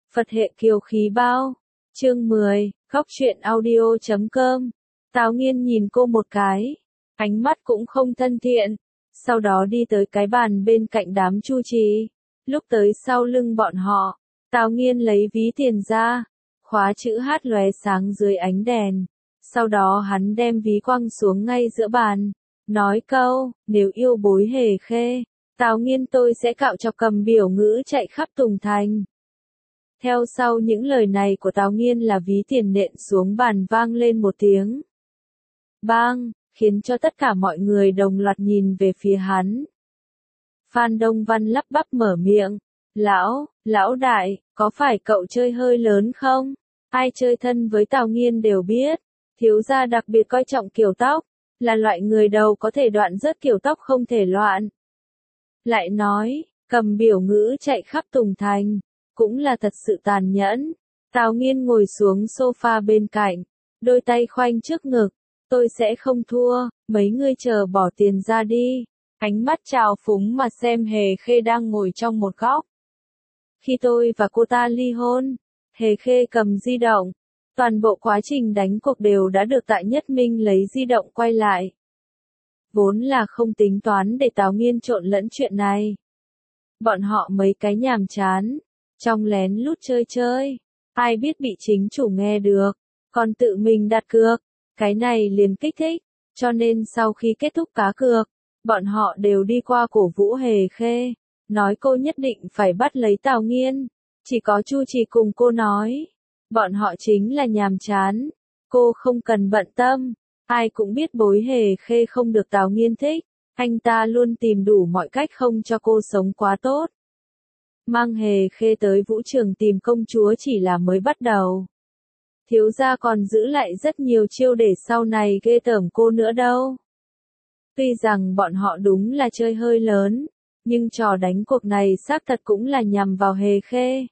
Phật hệ kiều khí bao. Chương 10, Góc truyện audio.com. Tào Nghiên nhìn cô một cái, ánh mắt cũng không thân thiện, sau đó đi tới cái bàn bên cạnh đám Chu Trì. Lúc tới sau lưng bọn họ, Tào Nghiên lấy ví tiền ra, khóa chữ H lóe sáng dưới ánh đèn. Sau đó hắn đem ví quăng xuống ngay giữa bàn, nói câu, nếu yêu bối Hề Khê, Tào Nghiên tôi sẽ cạo chọc cầm biểu ngữ chạy khắp Tùng Thành. Theo sau những lời này của Tào Nghiên là ví tiền nện xuống bàn vang lên một tiếng bang, khiến cho tất cả mọi người đồng loạt nhìn về phía hắn. Phan Đông Văn lắp bắp mở miệng, lão đại, có phải cậu chơi hơi lớn không? Ai chơi thân với Tào Nghiên đều biết, thiếu gia đặc biệt coi trọng kiểu tóc, là loại người đầu có thể đoạn rớt kiểu tóc không thể loạn. Lại nói, cầm biểu ngữ chạy khắp Tùng Thành, cũng là thật sự tàn nhẫn. Tào Nghiên ngồi xuống sofa bên cạnh, đôi tay khoanh trước ngực, tôi sẽ không thua, mấy ngươi chờ bỏ tiền ra đi. Ánh mắt trào phúng mà xem Hề Khê đang ngồi trong một góc. Khi tôi và cô ta ly hôn, Hề Khê cầm di động, toàn bộ quá trình đánh cuộc đều đã được Tạ Nhất Minh lấy di động quay lại. Vốn là không tính toán để Tào Nghiên trộn lẫn chuyện này. Bọn họ mấy cái nhàm chán, trong lén lút chơi, ai biết bị chính chủ nghe được, còn tự mình đặt cược, cái này liền kích thích, cho nên sau khi kết thúc cá cược, bọn họ đều đi qua cổ vũ Hề Khê, nói cô nhất định phải bắt lấy Tào Nghiên, chỉ có Chu Trì cùng cô nói, bọn họ chính là nhàm chán, cô không cần bận tâm, ai cũng biết bối Hề Khê không được Tào Nghiên thích, anh ta luôn tìm đủ mọi cách không cho cô sống quá tốt. Mang Hề Khê tới vũ trường tìm công chúa chỉ là mới bắt đầu. Thiếu gia còn giữ lại rất nhiều chiêu để sau này ghê tởm cô nữa đâu. Tuy rằng bọn họ đúng là chơi hơi lớn, nhưng trò đánh cuộc này xác thật cũng là nhằm vào Hề Khê.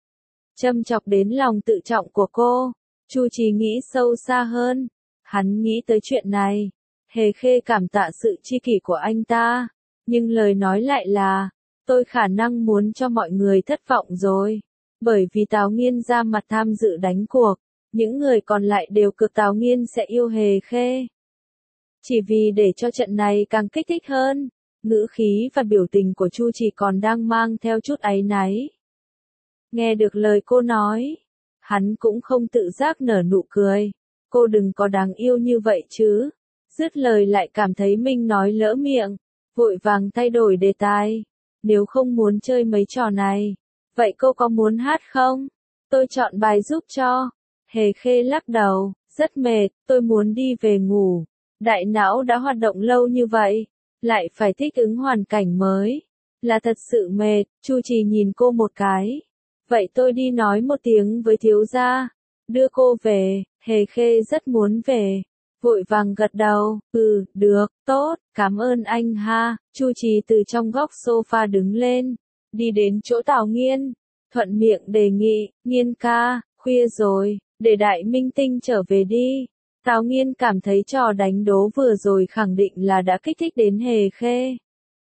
Châm chọc đến lòng tự trọng của cô, Chu Trì nghĩ sâu xa hơn, hắn nghĩ tới chuyện này. Hề Khê cảm tạ sự chi kỷ của anh ta, nhưng lời nói lại là, tôi khả năng muốn cho mọi người thất vọng rồi, bởi vì Tào Nghiên ra mặt tham dự đánh cuộc, những người còn lại đều cực Tào Nghiên sẽ yêu Hề Khê. Chỉ vì để cho trận này càng kích thích hơn, ngữ khí và biểu tình của Chu Trì còn đang mang theo chút áy náy. Nghe được lời cô nói, hắn cũng không tự giác nở nụ cười, cô đừng có đáng yêu như vậy chứ. Dứt lời lại cảm thấy mình nói lỡ miệng, vội vàng thay đổi đề tài. Nếu không muốn chơi mấy trò này, vậy cô có muốn hát không? Tôi chọn bài giúp cho. Hề Khê lắc đầu, rất mệt, tôi muốn đi về ngủ. Đại não đã hoạt động lâu như vậy, lại phải thích ứng hoàn cảnh mới. Là thật sự mệt, Chu Trì nhìn cô một cái. Vậy tôi đi nói một tiếng với thiếu gia, đưa cô về. Hề Khê rất muốn về. Vội vàng gật đầu, được, tốt, cảm ơn anh ha. Chu Trì từ trong góc sofa đứng lên, đi đến chỗ Tào Nghiên, thuận miệng đề nghị, Nghiên ca, khuya rồi, để Đại Minh Tinh trở về đi. Tào Nghiên cảm thấy trò đánh đố vừa rồi khẳng định là đã kích thích đến Hề Khê.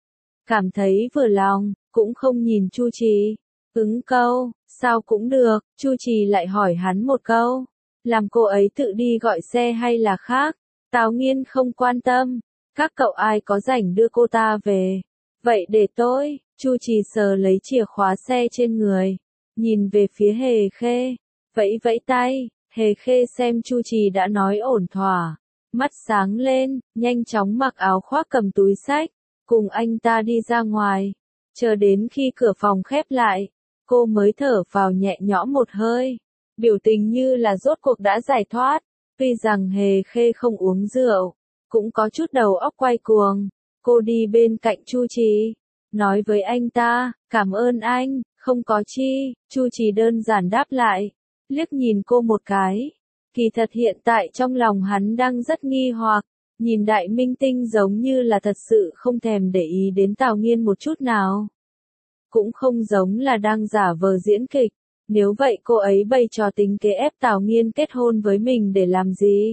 Cảm thấy vừa lòng, cũng không nhìn Chu Trì, ứng câu, sao cũng được, Chu Trì lại hỏi hắn một câu. Làm cô ấy tự đi gọi xe hay là khác? Tào Nghiên không quan tâm, các cậu ai có rảnh đưa cô ta về. Vậy để tôi, Chu Trì sờ lấy chìa khóa xe trên người, nhìn về phía Hề Khê, vẫy vẫy tay. Hề Khê xem Chu Trì đã nói ổn thỏa, mắt sáng lên, nhanh chóng mặc áo khoác cầm túi xách, cùng anh ta đi ra ngoài. Chờ đến khi cửa phòng khép lại, cô mới thở phào nhẹ nhõm một hơi. Biểu tình như là rốt cuộc đã giải thoát, tuy rằng Hề Khê không uống rượu, cũng có chút đầu óc quay cuồng. Cô đi bên cạnh Chu Trì, nói với anh ta, cảm ơn anh, không có chi. Chu Trì đơn giản đáp lại, liếc nhìn cô một cái. Kỳ thật hiện tại trong lòng hắn đang rất nghi hoặc, nhìn Đại Minh Tinh giống như là thật sự không thèm để ý đến Tào Nghiên một chút nào. Cũng không giống là đang giả vờ diễn kịch. Nếu vậy cô ấy bày trò tính kế ép Tào Nghiên kết hôn với mình để làm gì?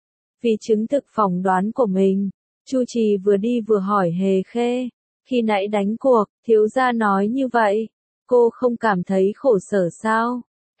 Vì chứng thực phỏng đoán của mình, Chu Trì vừa đi vừa hỏi Hề Khê, khi nãy đánh cuộc, thiếu gia nói như vậy, cô không cảm thấy khổ sở sao?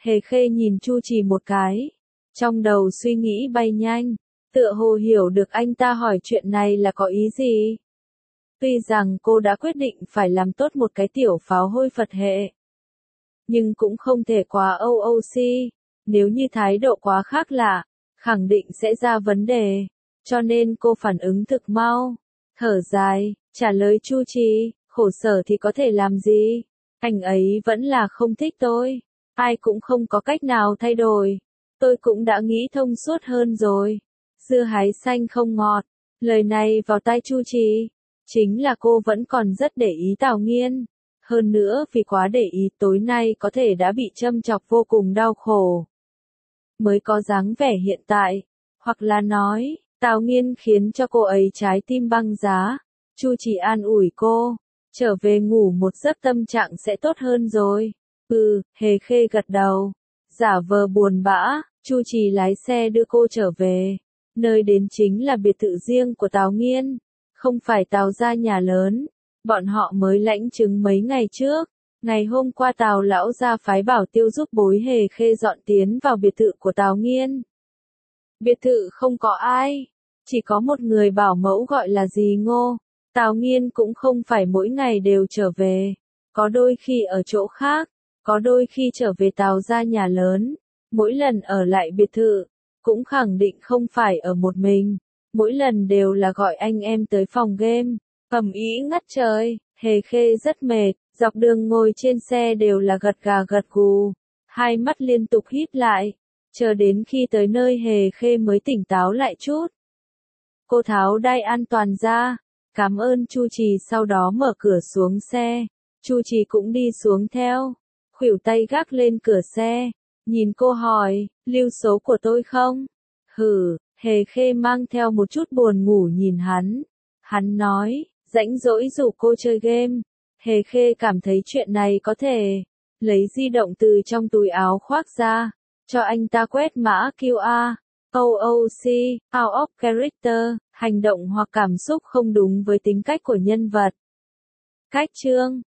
Hề Khê nhìn Chu Trì một cái. Trong đầu suy nghĩ bay nhanh. Tựa hồ hiểu được anh ta hỏi chuyện này là có ý gì. Tuy rằng cô đã quyết định phải làm tốt một cái tiểu pháo hôi Phật hệ. Nhưng cũng không thể quá OOC. Nếu như thái độ quá khác lạ, khẳng định sẽ ra vấn đề. Cho nên cô phản ứng thực mau. Thở dài, trả lời Chu Trì, khổ sở thì có thể làm gì? Anh ấy vẫn là không thích tôi. Ai cũng không có cách nào thay đổi. Tôi cũng đã nghĩ thông suốt hơn rồi. Dưa hái xanh không ngọt. Lời này vào tai Chu Trì. Chính là cô vẫn còn rất để ý Tào Nghiên. Hơn nữa vì quá để ý tối nay có thể đã bị châm chọc vô cùng đau khổ. Mới có dáng vẻ hiện tại. Hoặc là nói, Tào Nghiên khiến cho cô ấy trái tim băng giá. Chu Trì an ủi cô. Trở về ngủ một giấc tâm trạng sẽ tốt hơn rồi. Hề Khê gật đầu. Giả vờ buồn bã, Chu Trì lái xe đưa cô trở về. Nơi đến chính là biệt thự riêng của Tào Nghiên. Không phải Tào gia nhà lớn. Bọn họ mới lãnh chứng mấy ngày trước. Ngày hôm qua Tào lão gia phái bảo tiêu giúp bối Hề Khê dọn tiến vào biệt thự của Tào Nghiên. Biệt thự không có ai. Chỉ có một người bảo mẫu gọi là dì Ngô. Tào Nghiên cũng không phải mỗi ngày đều trở về. Có đôi khi ở chỗ khác. Có đôi khi trở về Tào gia nhà lớn. Mỗi lần ở lại biệt thự. Cũng khẳng định không phải ở một mình. Mỗi lần đều là gọi anh em tới phòng game. Ầm ĩ ngất trời. Hề Khê rất mệt. Dọc đường ngồi trên xe đều là gật gà gật gù. Hai mắt liên tục híp lại. Chờ đến khi tới nơi Hề Khê mới tỉnh táo lại chút. Cô tháo đai an toàn ra. Cảm ơn Chu Trì sau đó mở cửa xuống xe. Chu Trì cũng đi xuống theo. Khuỷu tay gác lên cửa xe. Nhìn cô hỏi, lưu số của tôi không? Hề Khê mang theo một chút buồn ngủ nhìn hắn. Hắn nói, rãnh rỗi rủ cô chơi game. Hề Khê cảm thấy chuyện này có thể. Lấy di động từ trong túi áo khoác ra. Cho anh ta quét mã QR. OOC, out of character, hành động hoặc cảm xúc không đúng với tính cách của nhân vật. Cách chương